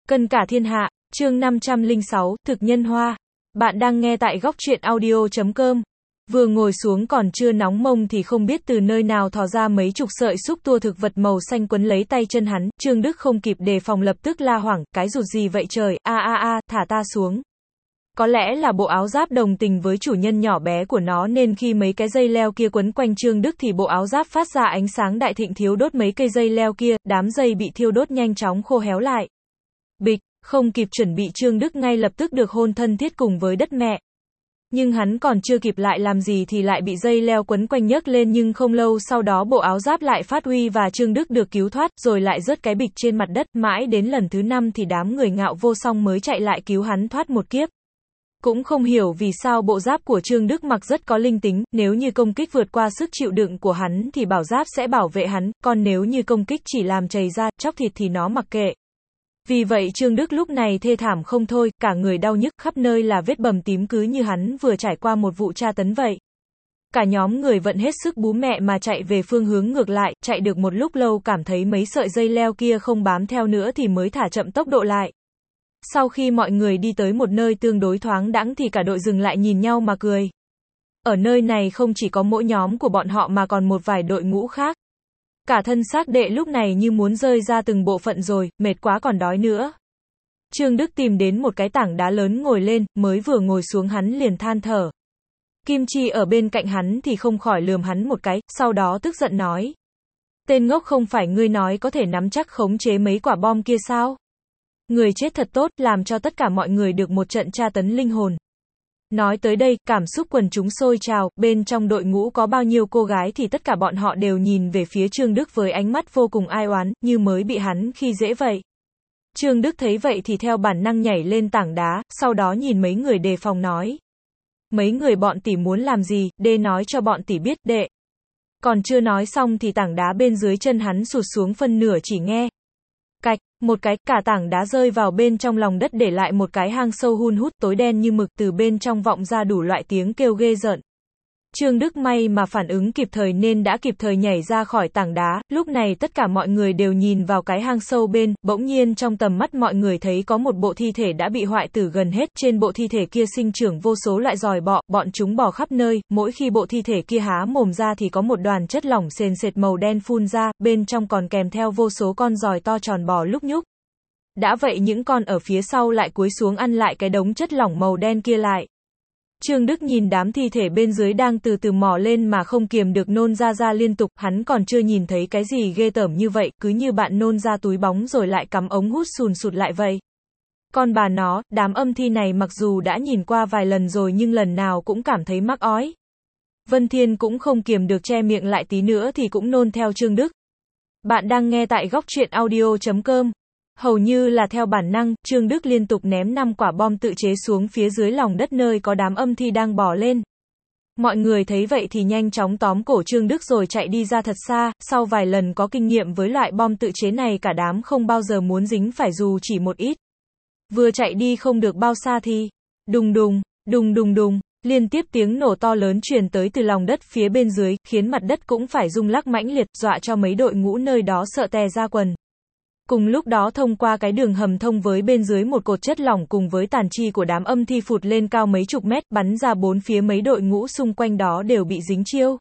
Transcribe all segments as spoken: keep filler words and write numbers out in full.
Cân cả thiên hạ, chương năm trăm lẻ sáu, thực nhân hoa. Bạn đang nghe tại góc truyện audio chấm com. Vừa ngồi xuống còn chưa nóng mông thì không biết từ nơi nào thò ra mấy chục sợi xúc tua thực vật màu xanh quấn lấy tay chân hắn, Trương Đức không kịp đề phòng lập tức la hoảng, cái rụt gì vậy trời, a a a, thả ta xuống. Có lẽ là bộ áo giáp đồng tình với chủ nhân nhỏ bé của nó nên khi mấy cái dây leo kia quấn quanh Trương Đức thì bộ áo giáp phát ra ánh sáng đại thịnh thiếu đốt mấy cây dây leo kia, đám dây bị thiêu đốt nhanh chóng khô héo lại. Bịch, không kịp chuẩn bị Trương Đức ngay lập tức được hôn thân thiết cùng với đất mẹ. Nhưng hắn còn chưa kịp lại làm gì thì lại bị dây leo quấn quanh nhấc lên nhưng không lâu sau đó bộ áo giáp lại phát huy và Trương Đức được cứu thoát rồi lại rớt cái bịch trên mặt đất mãi đến lần thứ năm thì đám người Ngạo Vô Song mới chạy lại cứu hắn thoát một kiếp. Cũng không hiểu vì sao bộ giáp của Trương Đức mặc rất có linh tính, nếu như công kích vượt qua sức chịu đựng của hắn thì bảo giáp sẽ bảo vệ hắn, còn nếu như công kích chỉ làm chảy ra, chóc thịt thì nó mặc kệ. Vì vậy Trương Đức lúc này thê thảm không thôi, cả người đau nhức, khắp nơi là vết bầm tím cứ như hắn vừa trải qua một vụ tra tấn vậy. Cả nhóm người vận hết sức bú mẹ mà chạy về phương hướng ngược lại, chạy được một lúc lâu cảm thấy mấy sợi dây leo kia không bám theo nữa thì mới thả chậm tốc độ lại. Sau khi mọi người đi tới một nơi tương đối thoáng đãng thì cả đội dừng lại nhìn nhau mà cười. Ở nơi này không chỉ có mỗi nhóm của bọn họ mà còn một vài đội ngũ khác. Cả thân xác đệ lúc này như muốn rơi ra từng bộ phận rồi, mệt quá còn đói nữa. Trương Đức tìm đến một cái tảng đá lớn ngồi lên, mới vừa ngồi xuống hắn liền than thở. Kim Chi ở bên cạnh hắn thì không khỏi lườm hắn một cái, sau đó tức giận nói. Tên ngốc, không phải ngươi nói có thể nắm chắc khống chế mấy quả bom kia sao? Người chết thật tốt, làm cho tất cả mọi người được một trận tra tấn linh hồn. Nói tới đây, cảm xúc quần chúng sôi trào, bên trong đội ngũ có bao nhiêu cô gái thì tất cả bọn họ đều nhìn về phía Trương Đức với ánh mắt vô cùng ai oán, như mới bị hắn khi dễ vậy. Trương Đức thấy vậy thì theo bản năng nhảy lên tảng đá, sau đó nhìn mấy người đề phòng nói. Mấy người bọn tỷ muốn làm gì, đê nói cho bọn tỷ biết, đệ. Còn chưa nói xong thì tảng đá bên dưới chân hắn sụt xuống phân nửa chỉ nghe. Cạch, một cái, cả tảng đá rơi vào bên trong lòng đất để lại một cái hang sâu hun hút tối đen như mực, từ bên trong vọng ra đủ loại tiếng kêu ghê rợn. Trương Đức may mà phản ứng kịp thời nên đã kịp thời nhảy ra khỏi tảng đá, lúc này tất cả mọi người đều nhìn vào cái hang sâu bên, bỗng nhiên trong tầm mắt mọi người thấy có một bộ thi thể đã bị hoại tử gần hết, trên bộ thi thể kia sinh trưởng vô số loại giòi bọ, bọn chúng bò khắp nơi, mỗi khi bộ thi thể kia há mồm ra thì có một đoàn chất lỏng sền sệt màu đen phun ra, bên trong còn kèm theo vô số con giòi to tròn bò lúc nhúc. Đã vậy những con ở phía sau lại cúi xuống ăn lại cái đống chất lỏng màu đen kia lại. Trương Đức nhìn đám thi thể bên dưới đang từ từ mò lên mà không kiềm được nôn ra ra liên tục, hắn còn chưa nhìn thấy cái gì ghê tởm như vậy, cứ như bạn nôn ra túi bóng rồi lại cắm ống hút sùn sụt lại vậy. Con bà nó, đám âm thi này mặc dù đã nhìn qua vài lần rồi nhưng lần nào cũng cảm thấy mắc ói. Vân Thiên cũng không kiềm được che miệng lại tí nữa thì cũng nôn theo Trương Đức. Bạn đang nghe tại góc truyện audio chấm com. Hầu như là theo bản năng, Trương Đức liên tục ném năm quả bom tự chế xuống phía dưới lòng đất nơi có đám âm thi đang bò lên. Mọi người thấy vậy thì nhanh chóng tóm cổ Trương Đức rồi chạy đi ra thật xa, sau vài lần có kinh nghiệm với loại bom tự chế này cả đám không bao giờ muốn dính phải dù chỉ một ít. Vừa chạy đi không được bao xa thì, đùng đùng, đùng đùng đùng, liên tiếp tiếng nổ to lớn truyền tới từ lòng đất phía bên dưới, khiến mặt đất cũng phải rung lắc mãnh liệt, dọa cho mấy đội ngũ nơi đó sợ tè ra quần. Cùng lúc đó thông qua cái đường hầm thông với bên dưới một cột chất lỏng cùng với tàn chi của đám âm thi phụt lên cao mấy chục mét, bắn ra bốn phía mấy đội ngũ xung quanh đó đều bị dính chiêu.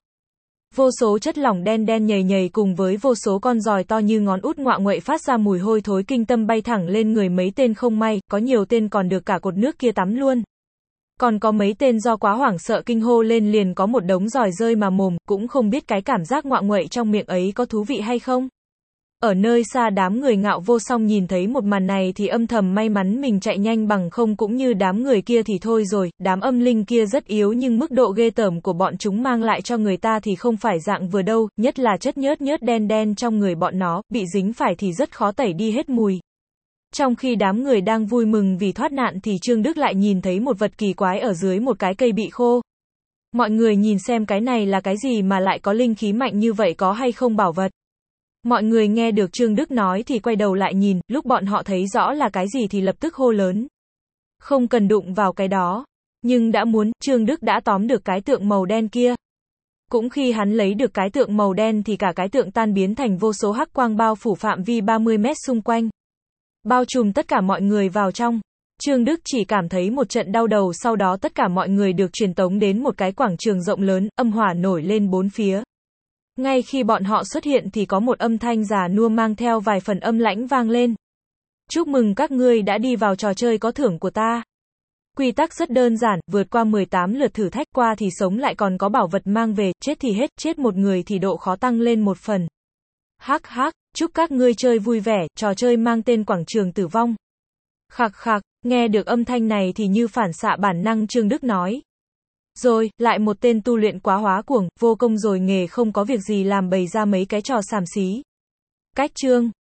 Vô số chất lỏng đen đen nhầy nhầy cùng với vô số con giòi to như ngón út ngoạ nguậy phát ra mùi hôi thối kinh tâm bay thẳng lên người mấy tên không may, có nhiều tên còn được cả cột nước kia tắm luôn. Còn có mấy tên do quá hoảng sợ kinh hô lên liền có một đống giòi rơi mà mồm, cũng không biết cái cảm giác ngoạ nguậy trong miệng ấy có thú vị hay không. Ở nơi xa đám người Ngạo Vô Song nhìn thấy một màn này thì âm thầm may mắn mình chạy nhanh bằng không cũng như đám người kia thì thôi rồi, đám âm linh kia rất yếu nhưng mức độ ghê tởm của bọn chúng mang lại cho người ta thì không phải dạng vừa đâu, nhất là chất nhớt nhớt đen đen trong người bọn nó, bị dính phải thì rất khó tẩy đi hết mùi. Trong khi đám người đang vui mừng vì thoát nạn thì Trương Đức lại nhìn thấy một vật kỳ quái ở dưới một cái cây bị khô. Mọi người nhìn xem cái này là cái gì mà lại có linh khí mạnh như vậy, có hay không bảo vật. Mọi người nghe được Trương Đức nói thì quay đầu lại nhìn, lúc bọn họ thấy rõ là cái gì thì lập tức hô lớn. Không cần đụng vào cái đó. Nhưng đã muốn, Trương Đức đã tóm được cái tượng màu đen kia. Cũng khi hắn lấy được cái tượng màu đen thì cả cái tượng tan biến thành vô số hắc quang bao phủ phạm vi ba mươi mét xung quanh. bao trùm tất cả mọi người vào trong. Trương Đức chỉ cảm thấy một trận đau đầu, sau đó tất cả mọi người được truyền tống đến một cái quảng trường rộng lớn, âm hỏa nổi lên bốn phía. Ngay khi bọn họ xuất hiện thì có một âm thanh già nua mang theo vài phần âm lãnh vang lên. Chúc mừng các ngươi đã đi vào trò chơi có thưởng của ta. Quy tắc rất đơn giản, vượt qua mười tám lượt thử thách, qua thì sống lại còn có bảo vật mang về, chết thì hết, chết một người thì độ khó tăng lên một phần. Hắc hắc, chúc các ngươi chơi vui vẻ, trò chơi mang tên quảng trường tử vong. Khạc khạc, nghe được âm thanh này thì như phản xạ bản năng Trương Đức nói. Rồi, lại một tên tu luyện quá hóa cuồng, vô công rồi nghề không có việc gì làm bày ra mấy cái trò xàm xí. Cách chương